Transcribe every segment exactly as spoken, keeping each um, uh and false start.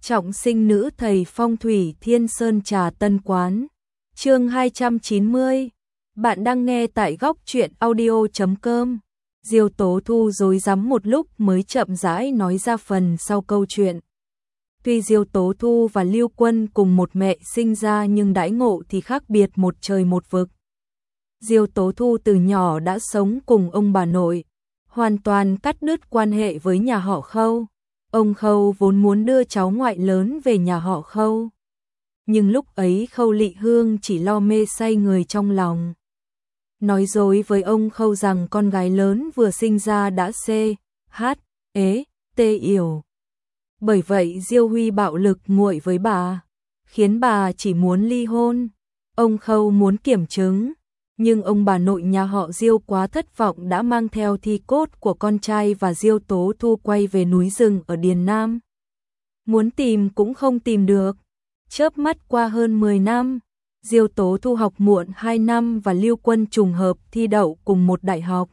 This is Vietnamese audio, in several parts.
Trọng sinh nữ thầy phong thủy Thiên Sơn Trà Tân Quán. Chương hai trăm chín mươi. Bạn đang nghe tại góc truyện audio chấm com. Diêu Tố Thu rối rắm một lúc mới chậm rãi nói ra phần sau câu chuyện. Tuy Diêu Tố Thu và Lưu Quân cùng một mẹ sinh ra nhưng đãi ngộ thì khác biệt một trời một vực. Diêu Tố Thu từ nhỏ đã sống cùng ông bà nội, hoàn toàn cắt đứt quan hệ với nhà họ Khâu. Ông Khâu vốn muốn đưa cháu ngoại lớn về nhà họ Khâu. Nhưng lúc ấy Khâu Lị Hương chỉ lo mê say người trong lòng. Nói dối với ông Khâu rằng con gái lớn vừa sinh ra đã C, H, ế, tê yểu. Bởi vậy Diêu Huy bạo lực nguội với bà, khiến bà chỉ muốn ly hôn. Ông Khâu muốn kiểm chứng, nhưng ông bà nội nhà họ Diêu quá thất vọng đã mang theo thi cốt của con trai và Diêu Tố Thu quay về núi rừng ở Điền Nam. Muốn tìm cũng không tìm được. Chớp mắt qua hơn mười năm, Diêu Tố Thu học muộn hai năm và Lưu Quân trùng hợp thi đậu cùng một đại học.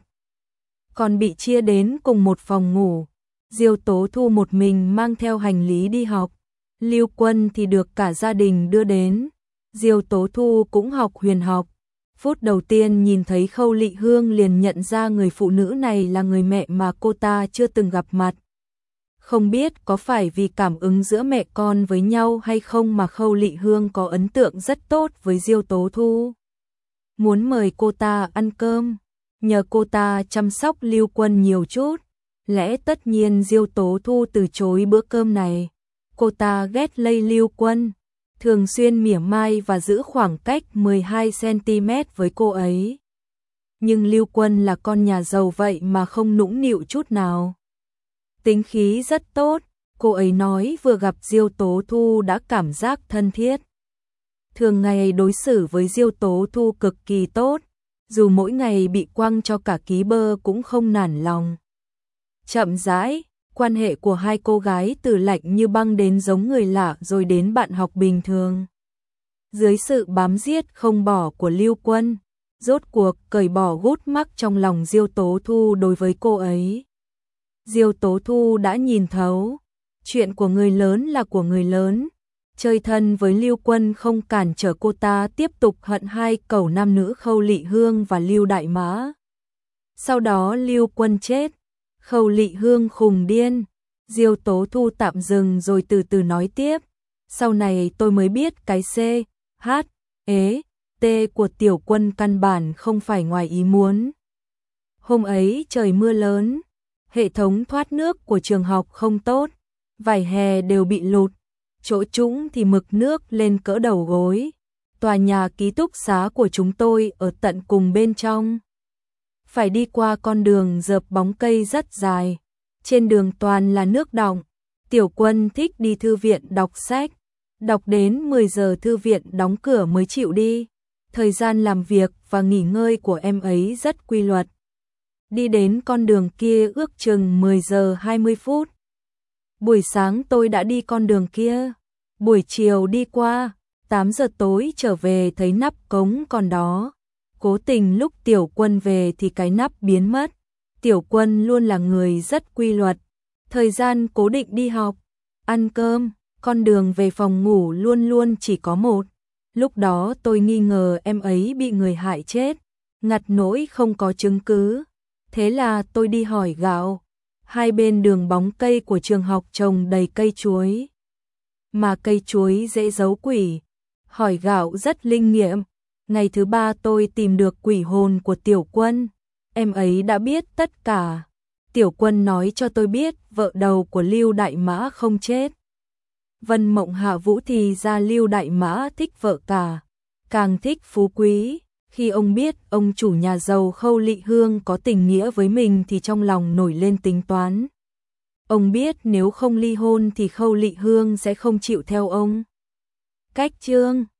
Còn bị chia đến cùng một phòng ngủ. Diêu Tố Thu một mình mang theo hành lý đi học. Lưu Quân thì được cả gia đình đưa đến. Diêu Tố Thu cũng học huyền học. Phút đầu tiên nhìn thấy Khâu Lị Hương liền nhận ra người phụ nữ này là người mẹ mà cô ta chưa từng gặp mặt. Không biết có phải vì cảm ứng giữa mẹ con với nhau hay không mà Khâu Lị Hương có ấn tượng rất tốt với Diêu Tố Thu. Muốn mời cô ta ăn cơm, nhờ cô ta chăm sóc Lưu Quân nhiều chút. Lẽ tất nhiên Diêu Tố Thu từ chối bữa cơm này. Cô ta ghét lây Lưu Quân, thường xuyên mỉa mai và giữ khoảng cách mười hai xăng ti mét với cô ấy. Nhưng Lưu Quân là con nhà giàu vậy mà không nũng nịu chút nào. Tính khí rất tốt, cô ấy nói vừa gặp Diêu Tố Thu đã cảm giác thân thiết. Thường ngày đối xử với Diêu Tố Thu cực kỳ tốt, dù mỗi ngày bị quăng cho cả ký bơ cũng không nản lòng. Chậm rãi, quan hệ của hai cô gái từ lạnh như băng đến giống người lạ rồi đến bạn học bình thường. Dưới sự bám giết không bỏ của Lưu Quân, rốt cuộc cởi bỏ gút mắc trong lòng Diêu Tố Thu đối với cô ấy. Diêu Tố Thu đã nhìn thấu, chuyện của người lớn là của người lớn. Chơi thân với Lưu Quân không cản trở cô ta tiếp tục hận hai cẩu nam nữ Khâu Lị Hương và Lưu Đại Mã. Sau đó Lưu Quân chết, Khâu Lị Hương khùng điên. Diêu Tố Thu tạm dừng rồi từ từ nói tiếp. Sau này tôi mới biết cái C, H, ế, T của Tiểu Quân căn bản không phải ngoài ý muốn. Hôm ấy trời mưa lớn, hệ thống thoát nước của trường học không tốt, vải hè đều bị lụt, chỗ trũng thì mực nước lên cỡ đầu gối. Tòa nhà ký túc xá của chúng tôi ở tận cùng bên trong. Phải đi qua con đường dợp bóng cây rất dài, trên đường toàn là nước đọng. Tiểu Quân thích đi thư viện đọc sách, đọc đến mười giờ thư viện đóng cửa mới chịu đi. Thời gian làm việc và nghỉ ngơi của em ấy rất quy luật. Đi đến con đường kia ước chừng mười giờ hai mươi phút. Buổi sáng tôi đã đi con đường kia, buổi chiều đi qua, tám giờ tối trở về thấy nắp cống còn đó. Cố tình lúc Tiểu Quân về thì cái nắp biến mất. Tiểu Quân luôn là người rất quy luật, thời gian cố định đi học, ăn cơm, con đường về phòng ngủ luôn luôn chỉ có một. Lúc đó tôi nghi ngờ em ấy bị người hại chết, ngặt nỗi không có chứng cứ. Thế là tôi đi hỏi gạo. Hai bên đường bóng cây của trường học trồng đầy cây chuối, mà cây chuối dễ giấu quỷ. Hỏi gạo rất linh nghiệm. Ngày thứ ba tôi tìm được quỷ hồn của Tiểu Quân. Em ấy đã biết tất cả. Tiểu Quân nói cho tôi biết vợ đầu của Lưu Đại Mã không chết. Vân Mộng Hạ Vũ thì ra Lưu Đại Mã thích vợ cả, càng thích phú quý. Khi ông biết ông chủ nhà giàu Khâu Lị Hương có tình nghĩa với mình thì trong lòng nổi lên tính toán. Ông biết nếu không ly hôn thì Khâu Lị Hương sẽ không chịu theo ông. Cách chương